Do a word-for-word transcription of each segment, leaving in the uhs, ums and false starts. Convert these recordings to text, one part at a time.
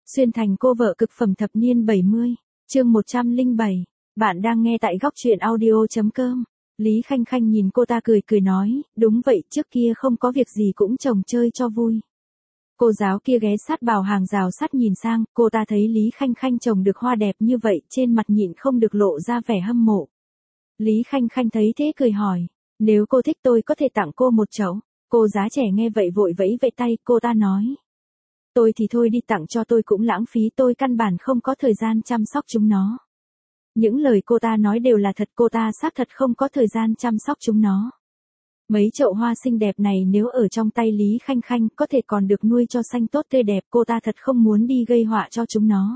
Xuyên thành cô vợ cực phẩm thập niên bảy mươi, chương một trăm lẻ bảy. Bạn đang nghe tại góc truyện audio chấm com. Lý Khanh Khanh nhìn cô ta cười cười nói, đúng vậy, trước kia không có việc gì cũng trồng chơi cho vui. Cô giáo kia ghé sát vào hàng rào sắt nhìn sang, cô ta thấy Lý Khanh Khanh trồng được hoa đẹp như vậy, trên mặt nhịn không được lộ ra vẻ hâm mộ. Lý Khanh Khanh thấy thế cười hỏi, nếu cô thích tôi có thể tặng cô một chậu. Cô giá trẻ nghe vậy vội vẫy vẫy tay, cô ta nói. Tôi thì thôi đi, tặng cho tôi cũng lãng phí, tôi căn bản không có thời gian chăm sóc chúng nó. Những lời cô ta nói đều là thật, cô ta xác thật không có thời gian chăm sóc chúng nó. Mấy chậu hoa xinh đẹp này nếu ở trong tay Lý Khanh Khanh có thể còn được nuôi cho xanh tốt tươi đẹp, cô ta thật không muốn đi gây họa cho chúng nó.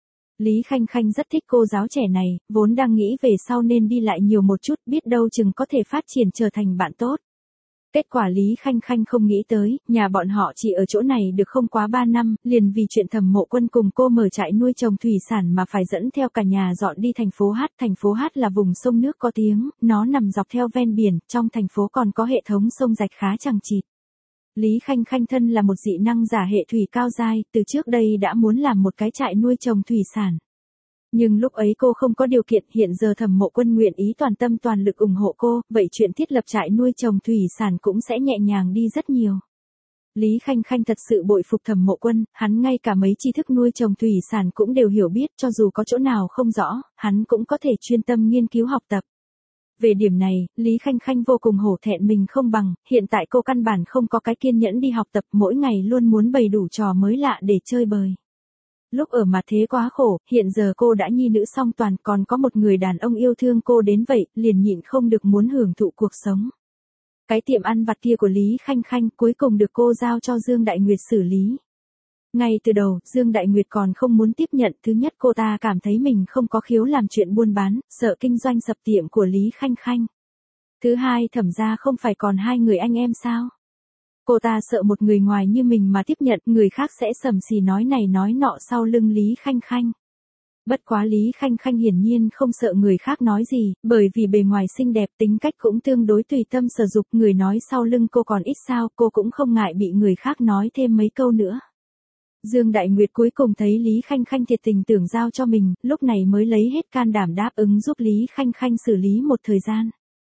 Lý Khanh Khanh rất thích cô giáo trẻ này, vốn đang nghĩ về sau nên đi lại nhiều một chút, biết đâu chừng có thể phát triển trở thành bạn tốt. Kết quả Lý Khanh Khanh không nghĩ tới, nhà bọn họ chỉ ở chỗ này được không quá ba năm, liền vì chuyện Thẩm Mộ Quân cùng cô mở trại nuôi trồng thủy sản mà phải dẫn theo cả nhà dọn đi thành phố Hát. Thành phố Hát là vùng sông nước có tiếng, nó nằm dọc theo ven biển, trong thành phố còn có hệ thống sông rạch khá chằng chịt. Lý Khanh Khanh thân là một dị năng giả hệ thủy cao giai, từ trước đây đã muốn làm một cái trại nuôi trồng thủy sản. Nhưng lúc ấy cô không có điều kiện, hiện giờ Thẩm Mộ Quân nguyện ý toàn tâm toàn lực ủng hộ cô, vậy chuyện thiết lập trại nuôi trồng thủy sản cũng sẽ nhẹ nhàng đi rất nhiều. Lý Khanh Khanh thật sự bội phục Thẩm Mộ Quân, hắn ngay cả mấy tri thức nuôi trồng thủy sản cũng đều hiểu biết, cho dù có chỗ nào không rõ, hắn cũng có thể chuyên tâm nghiên cứu học tập. Về điểm này, Lý Khanh Khanh vô cùng hổ thẹn mình không bằng, hiện tại cô căn bản không có cái kiên nhẫn đi học tập, mỗi ngày luôn muốn bày đủ trò mới lạ để chơi bời. Lúc ở mặt thế quá khổ, hiện giờ cô đã nhi nữ song toàn, còn có một người đàn ông yêu thương cô đến vậy, liền nhịn không được muốn hưởng thụ cuộc sống. Cái tiệm ăn vặt kia của Lý Khanh Khanh cuối cùng được cô giao cho Dương Đại Nguyệt xử lý. Ngay từ đầu, Dương Đại Nguyệt còn không muốn tiếp nhận, thứ nhất cô ta cảm thấy mình không có khiếu làm chuyện buôn bán, sợ kinh doanh sập tiệm của Lý Khanh Khanh. Thứ hai, Thẩm gia không phải còn hai người anh em sao? Cô ta sợ một người ngoài như mình mà tiếp nhận, người khác sẽ sầm xì nói này nói nọ sau lưng Lý Khanh Khanh. Bất quá Lý Khanh Khanh hiển nhiên không sợ người khác nói gì, bởi vì bề ngoài xinh đẹp, tính cách cũng tương đối tùy tâm sở dục, người nói sau lưng cô còn ít sao, cô cũng không ngại bị người khác nói thêm mấy câu nữa. Dương Đại Nguyệt cuối cùng thấy Lý Khanh Khanh thiệt tình tưởng giao cho mình, lúc này mới lấy hết can đảm đáp ứng giúp Lý Khanh Khanh xử lý một thời gian.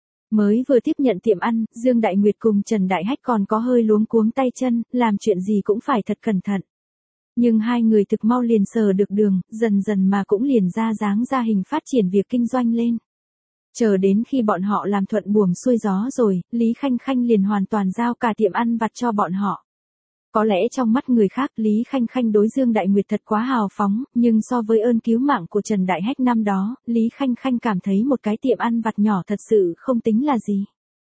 Mới vừa tiếp nhận tiệm ăn, Dương Đại Nguyệt cùng Trần Đại Hách còn có hơi luống cuống tay chân, làm chuyện gì cũng phải thật cẩn thận. Nhưng hai người thực mau liền sờ được đường, dần dần mà cũng liền ra dáng ra hình phát triển việc kinh doanh lên. Chờ đến khi bọn họ làm thuận buồm xuôi gió rồi, Lý Khanh Khanh liền hoàn toàn giao cả tiệm ăn vặt cho bọn họ. Có lẽ trong mắt người khác Lý Khanh Khanh đối Dương Đại Nguyệt thật quá hào phóng, nhưng so với ơn cứu mạng của Trần Đại Hách năm đó, Lý Khanh Khanh cảm thấy một cái tiệm ăn vặt nhỏ thật sự không tính là gì.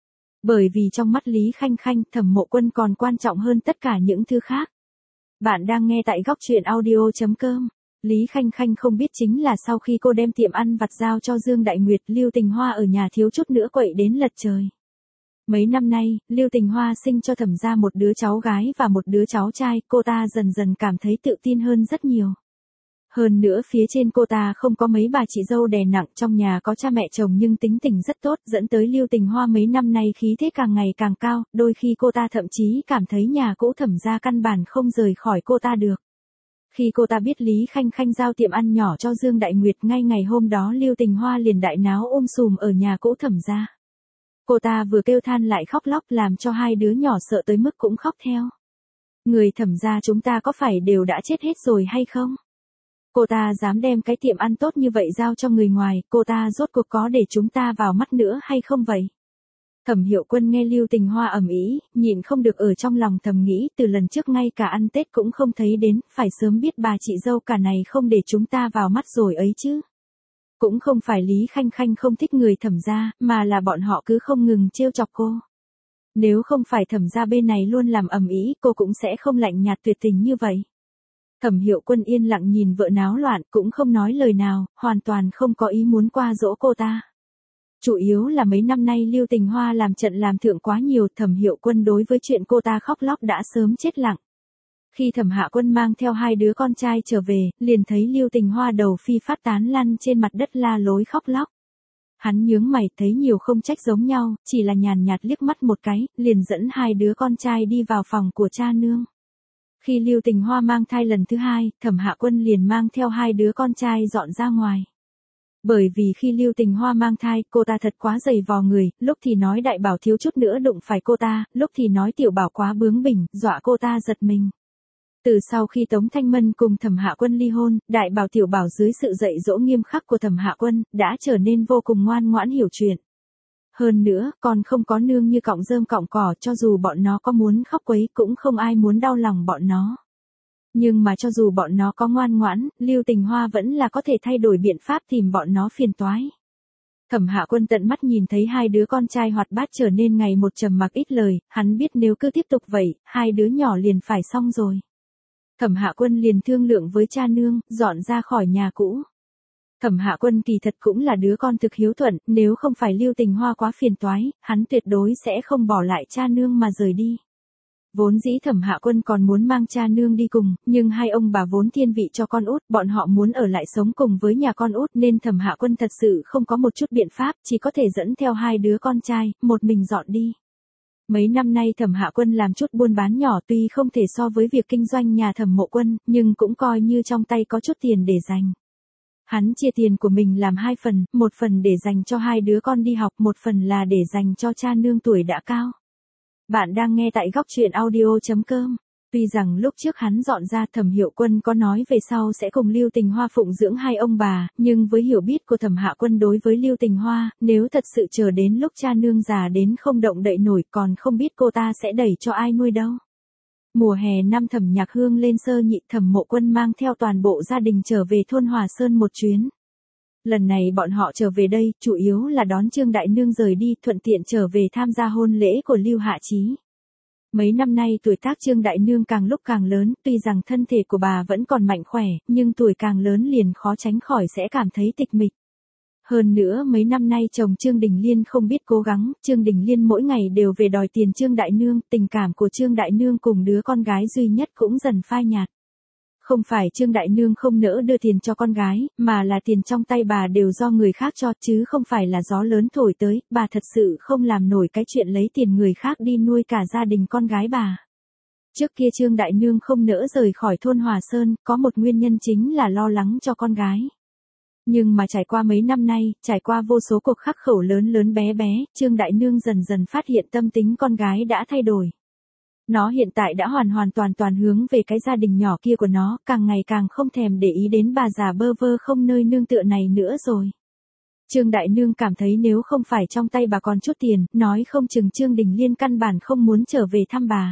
Bởi vì trong mắt Lý Khanh Khanh, Thẩm Mộ Quân còn quan trọng hơn tất cả những thứ khác. Bạn đang nghe tại góc truyện audio chấm com. Lý Khanh Khanh không biết chính là sau khi cô đem tiệm ăn vặt giao cho Dương Đại Nguyệt, Lưu Tình Hoa ở nhà thiếu chút nữa quậy đến lật trời. Mấy năm nay, Lưu Tình Hoa sinh cho Thẩm gia một đứa cháu gái và một đứa cháu trai, cô ta dần dần cảm thấy tự tin hơn rất nhiều. Hơn nữa phía trên cô ta không có mấy bà chị dâu đè nặng, trong nhà có cha mẹ chồng nhưng tính tình rất tốt, dẫn tới Lưu Tình Hoa mấy năm nay khí thế càng ngày càng cao, đôi khi cô ta thậm chí cảm thấy nhà cũ Thẩm gia căn bản không rời khỏi cô ta được. Khi cô ta biết Lý Khanh Khanh giao tiệm ăn nhỏ cho Dương Đại Nguyệt, ngay ngày hôm đó Lưu Tình Hoa liền đại náo ôm sùm ở nhà cũ Thẩm gia. Cô ta vừa kêu than lại khóc lóc làm cho hai đứa nhỏ sợ tới mức cũng khóc theo. Người Thẩm gia chúng ta có phải đều đã chết hết rồi hay không? Cô ta dám đem cái tiệm ăn tốt như vậy giao cho người ngoài, cô ta rốt cuộc có để chúng ta vào mắt nữa hay không vậy? Thẩm Hiệu Quân nghe Lưu Tình Hoa ầm ĩ, nhịn không được ở trong lòng thầm nghĩ, từ lần trước ngay cả ăn Tết cũng không thấy đến, phải sớm biết bà chị dâu cả này không để chúng ta vào mắt rồi ấy chứ. Cũng không phải Lý Khanh Khanh không thích người Thẩm gia, mà là bọn họ cứ không ngừng trêu chọc cô. Nếu không phải Thẩm gia bên này luôn làm ầm ĩ, cô cũng sẽ không lạnh nhạt tuyệt tình như vậy. Thẩm Hiệu Quân yên lặng nhìn vợ náo loạn, cũng không nói lời nào, hoàn toàn không có ý muốn qua dỗ cô ta. Chủ yếu là mấy năm nay Lưu Tình Hoa làm trận làm thượng quá nhiều, Thẩm Hiệu Quân đối với chuyện cô ta khóc lóc đã sớm chết lặng. Khi Thẩm Hạ Quân mang theo hai đứa con trai trở về, liền thấy Lưu Tình Hoa đầu phi phát tán lăn trên mặt đất la lối khóc lóc. Hắn nhướng mày thấy nhiều không trách giống nhau, chỉ là nhàn nhạt liếc mắt một cái, liền dẫn hai đứa con trai đi vào phòng của cha nương. Khi Lưu Tình Hoa mang thai lần thứ hai, Thẩm Hạ Quân liền mang theo hai đứa con trai dọn ra ngoài. Bởi vì khi Lưu Tình Hoa mang thai, cô ta thật quá dày vò người, lúc thì nói Đại Bảo thiếu chút nữa đụng phải cô ta, lúc thì nói Tiểu Bảo quá bướng bỉnh, dọa cô ta giật mình. Từ sau khi Tống Thanh Mân cùng Thẩm Hạ Quân ly hôn, Đại Bảo Tiểu Bảo dưới sự dạy dỗ nghiêm khắc của Thẩm Hạ Quân, đã trở nên vô cùng ngoan ngoãn hiểu chuyện. Hơn nữa, còn không có nương như cọng rơm cọng cỏ, cho dù bọn nó có muốn khóc quấy cũng không ai muốn đau lòng bọn nó. Nhưng mà cho dù bọn nó có ngoan ngoãn, Lưu Tình Hoa vẫn là có thể thay đổi biện pháp tìm bọn nó phiền toái. Thẩm Hạ Quân tận mắt nhìn thấy hai đứa con trai hoạt bát trở nên ngày một trầm mặc ít lời, hắn biết nếu cứ tiếp tục vậy, hai đứa nhỏ liền phải xong rồi. Thẩm Hạ Quân liền thương lượng với cha nương, dọn ra khỏi nhà cũ. Thẩm Hạ Quân kỳ thật cũng là đứa con thực hiếu thuận, nếu không phải Lưu Tình Hoa quá phiền toái, hắn tuyệt đối sẽ không bỏ lại cha nương mà rời đi. Vốn dĩ Thẩm Hạ Quân còn muốn mang cha nương đi cùng, nhưng hai ông bà vốn thiên vị cho con út, bọn họ muốn ở lại sống cùng với nhà con út nên Thẩm Hạ Quân thật sự không có một chút biện pháp, chỉ có thể dẫn theo hai đứa con trai, một mình dọn đi. Mấy năm nay Thẩm Hạ Quân làm chút buôn bán nhỏ tuy không thể so với việc kinh doanh nhà Thẩm Mộ Quân, nhưng cũng coi như trong tay có chút tiền để dành. Hắn chia tiền của mình làm hai phần, một phần để dành cho hai đứa con đi học, một phần là để dành cho cha nương tuổi đã cao. Bạn đang nghe tại góc truyện audio chấm com. Tuy rằng lúc trước hắn dọn ra Thẩm Hiệu Quân có nói về sau sẽ cùng Lưu Tình Hoa phụng dưỡng hai ông bà, nhưng với hiểu biết của Thẩm Hạ Quân đối với Lưu Tình Hoa, nếu thật sự chờ đến lúc cha nương già đến không động đậy nổi còn không biết cô ta sẽ đẩy cho ai nuôi đâu. Mùa hè năm Thẩm Nhạc Hương lên sơ nhị, Thẩm Mộ Quân mang theo toàn bộ gia đình trở về thôn Hòa Sơn một chuyến. Lần này bọn họ trở về đây, chủ yếu là đón Trương Đại Nương rời đi, thuận tiện trở về tham gia hôn lễ của Lưu Hạ Chí. Mấy năm nay tuổi tác Trương Đại Nương càng lúc càng lớn, tuy rằng thân thể của bà vẫn còn mạnh khỏe, nhưng tuổi càng lớn liền khó tránh khỏi sẽ cảm thấy tịch mịch. Hơn nữa mấy năm nay chồng Trương Đình Liên không biết cố gắng, Trương Đình Liên mỗi ngày đều về đòi tiền Trương Đại Nương, tình cảm của Trương Đại Nương cùng đứa con gái duy nhất cũng dần phai nhạt. Không phải Trương Đại Nương không nỡ đưa tiền cho con gái, mà là tiền trong tay bà đều do người khác cho, chứ không phải là gió lớn thổi tới, bà thật sự không làm nổi cái chuyện lấy tiền người khác đi nuôi cả gia đình con gái bà. Trước kia Trương Đại Nương không nỡ rời khỏi thôn Hòa Sơn, có một nguyên nhân chính là lo lắng cho con gái. Nhưng mà trải qua mấy năm nay, trải qua vô số cuộc khắc khẩu lớn lớn bé bé, Trương Đại Nương dần dần phát hiện tâm tính con gái đã thay đổi. Nó hiện tại đã hoàn hoàn toàn toàn hướng về cái gia đình nhỏ kia của nó, càng ngày càng không thèm để ý đến bà già bơ vơ không nơi nương tựa này nữa rồi. Trương Đại Nương cảm thấy nếu không phải trong tay bà còn chút tiền, nói không chừng Trương Đình Liên căn bản không muốn trở về thăm bà.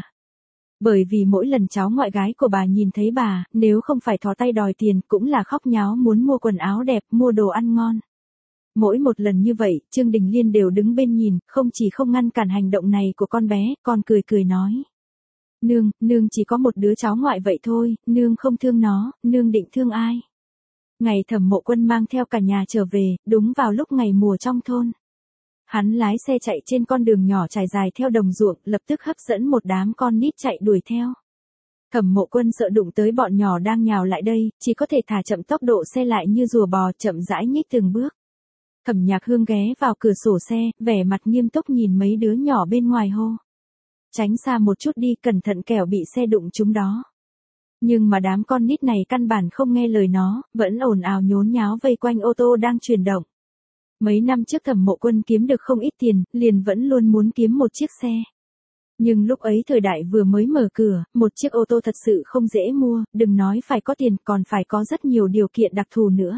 Bởi vì mỗi lần cháu ngoại gái của bà nhìn thấy bà, nếu không phải thò tay đòi tiền, cũng là khóc nháo muốn mua quần áo đẹp, mua đồ ăn ngon. Mỗi một lần như vậy, Trương Đình Liên đều đứng bên nhìn, không chỉ không ngăn cản hành động này của con bé, còn cười cười nói. Nương, nương chỉ có một đứa cháu ngoại vậy thôi, nương không thương nó, nương định thương ai? Ngày Thẩm Mộ Quân mang theo cả nhà trở về, đúng vào lúc ngày mùa trong thôn. Hắn lái xe chạy trên con đường nhỏ trải dài theo đồng ruộng, lập tức hấp dẫn một đám con nít chạy đuổi theo. Thẩm Mộ Quân sợ đụng tới bọn nhỏ đang nhào lại đây, chỉ có thể thả chậm tốc độ xe lại như rùa bò, chậm rãi nhích từng bước. Thẩm Nhạc Hương ghé vào cửa sổ xe, vẻ mặt nghiêm túc nhìn mấy đứa nhỏ bên ngoài hô. Tránh xa một chút đi, cẩn thận kẻo bị xe đụng chúng đó. Nhưng mà đám con nít này căn bản không nghe lời nó, vẫn ồn ào nhốn nháo vây quanh ô tô đang chuyển động. Mấy năm trước Thẩm Mộ Quân kiếm được không ít tiền, liền vẫn luôn muốn kiếm một chiếc xe. Nhưng lúc ấy thời đại vừa mới mở cửa, một chiếc ô tô thật sự không dễ mua, đừng nói phải có tiền, còn phải có rất nhiều điều kiện đặc thù nữa.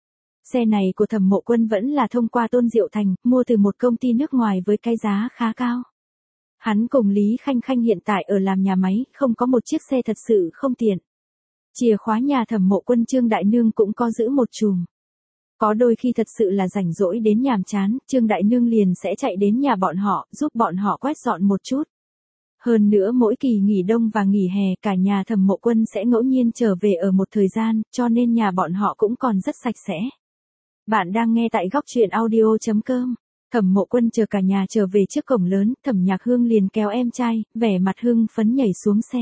Xe này của Thẩm Mộ Quân vẫn là thông qua Tôn Diệu Thành, mua từ một công ty nước ngoài với cái giá khá cao. Hắn cùng Lý Khanh Khanh hiện tại ở làm nhà máy, không có một chiếc xe thật sự không tiện. Chìa khóa nhà Thẩm Mộ Quân Trương Đại Nương cũng có giữ một chùm. Có đôi khi thật sự là rảnh rỗi đến nhàm chán, Trương Đại Nương liền sẽ chạy đến nhà bọn họ, giúp bọn họ quét dọn một chút. Hơn nữa mỗi kỳ nghỉ đông và nghỉ hè, cả nhà Thẩm Mộ Quân sẽ ngẫu nhiên trở về ở một thời gian, cho nên nhà bọn họ cũng còn rất sạch sẽ. Bạn đang nghe tại góc truyện audio chấm com. Thẩm Mộ Quân chờ cả nhà trở về trước cổng lớn, Thẩm Nhạc Hương liền kéo em trai, vẻ mặt hưng phấn nhảy xuống xe.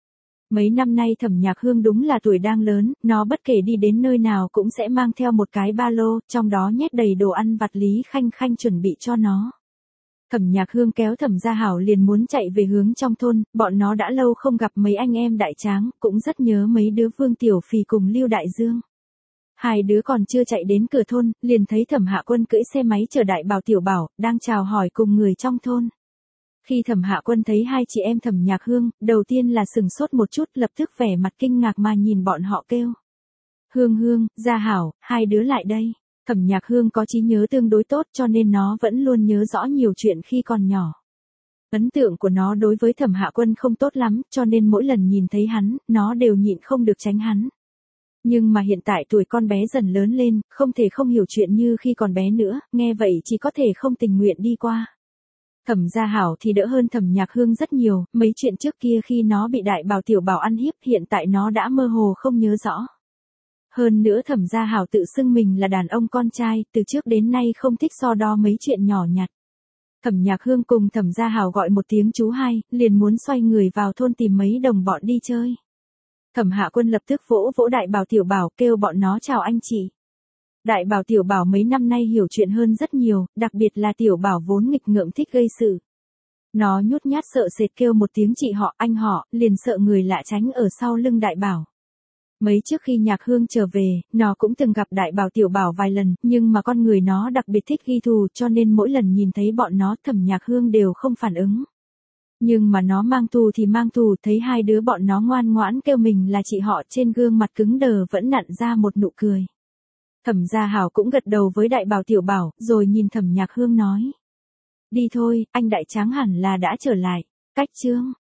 Mấy năm nay Thẩm Nhạc Hương đúng là tuổi đang lớn, nó bất kể đi đến nơi nào cũng sẽ mang theo một cái ba lô, trong đó nhét đầy đồ ăn vặt Lý Khanh Khanh chuẩn bị cho nó. Thẩm Nhạc Hương kéo Thẩm Gia Hảo liền muốn chạy về hướng trong thôn, bọn nó đã lâu không gặp mấy anh em đại tráng, cũng rất nhớ mấy đứa Vương Tiểu Phì cùng Lưu Đại Dương. Hai đứa còn chưa chạy đến cửa thôn, liền thấy Thẩm Hạ Quân cưỡi xe máy chở Đại Bảo Tiểu Bảo, đang chào hỏi cùng người trong thôn. Khi Thẩm Hạ Quân thấy hai chị em Thẩm Nhạc Hương, đầu tiên là sừng sốt một chút, lập tức vẻ mặt kinh ngạc mà nhìn bọn họ kêu. Hương Hương, Gia Hảo, hai đứa lại đây. Thẩm Nhạc Hương có trí nhớ tương đối tốt cho nên nó vẫn luôn nhớ rõ nhiều chuyện khi còn nhỏ. Ấn tượng của nó đối với Thẩm Hạ Quân không tốt lắm, cho nên mỗi lần nhìn thấy hắn, nó đều nhịn không được tránh hắn. Nhưng mà hiện tại tuổi con bé dần lớn lên, không thể không hiểu chuyện như khi còn bé nữa, nghe vậy chỉ có thể không tình nguyện đi qua. Thẩm Gia Hảo thì đỡ hơn Thẩm Nhạc Hương rất nhiều, mấy chuyện trước kia khi nó bị Đại Bảo Tiểu Bảo ăn hiếp hiện tại nó đã mơ hồ không nhớ rõ. Hơn nữa Thẩm Gia Hảo tự xưng mình là đàn ông con trai, từ trước đến nay không thích so đo mấy chuyện nhỏ nhặt. Thẩm Nhạc Hương cùng Thẩm Gia Hảo gọi một tiếng chú hai, liền muốn xoay người vào thôn tìm mấy đồng bọn đi chơi. Thẩm Hạ Quân lập tức vỗ vỗ Đại Bảo Tiểu Bảo kêu bọn nó chào anh chị. Đại Bảo Tiểu Bảo mấy năm nay hiểu chuyện hơn rất nhiều, đặc biệt là Tiểu Bảo vốn nghịch ngợm thích gây sự. Nó nhút nhát sợ sệt kêu một tiếng chị họ, anh họ, liền sợ người lạ tránh ở sau lưng Đại Bảo. Mấy trước khi Nhạc Hương trở về, nó cũng từng gặp Đại Bảo Tiểu Bảo vài lần, nhưng mà con người nó đặc biệt thích ghi thù cho nên mỗi lần nhìn thấy bọn nó Thẩm Nhạc Hương đều không phản ứng. Nhưng mà nó mang thù thì mang thù, thấy hai đứa bọn nó ngoan ngoãn kêu mình là chị họ trên gương mặt cứng đờ vẫn nặn ra một nụ cười. Thẩm Gia Hảo cũng gật đầu với Đại Bảo Tiểu Bảo, rồi nhìn Thẩm Nhạc Hương nói. Đi thôi, anh đại tráng hẳn là đã trở lại. Cách chương.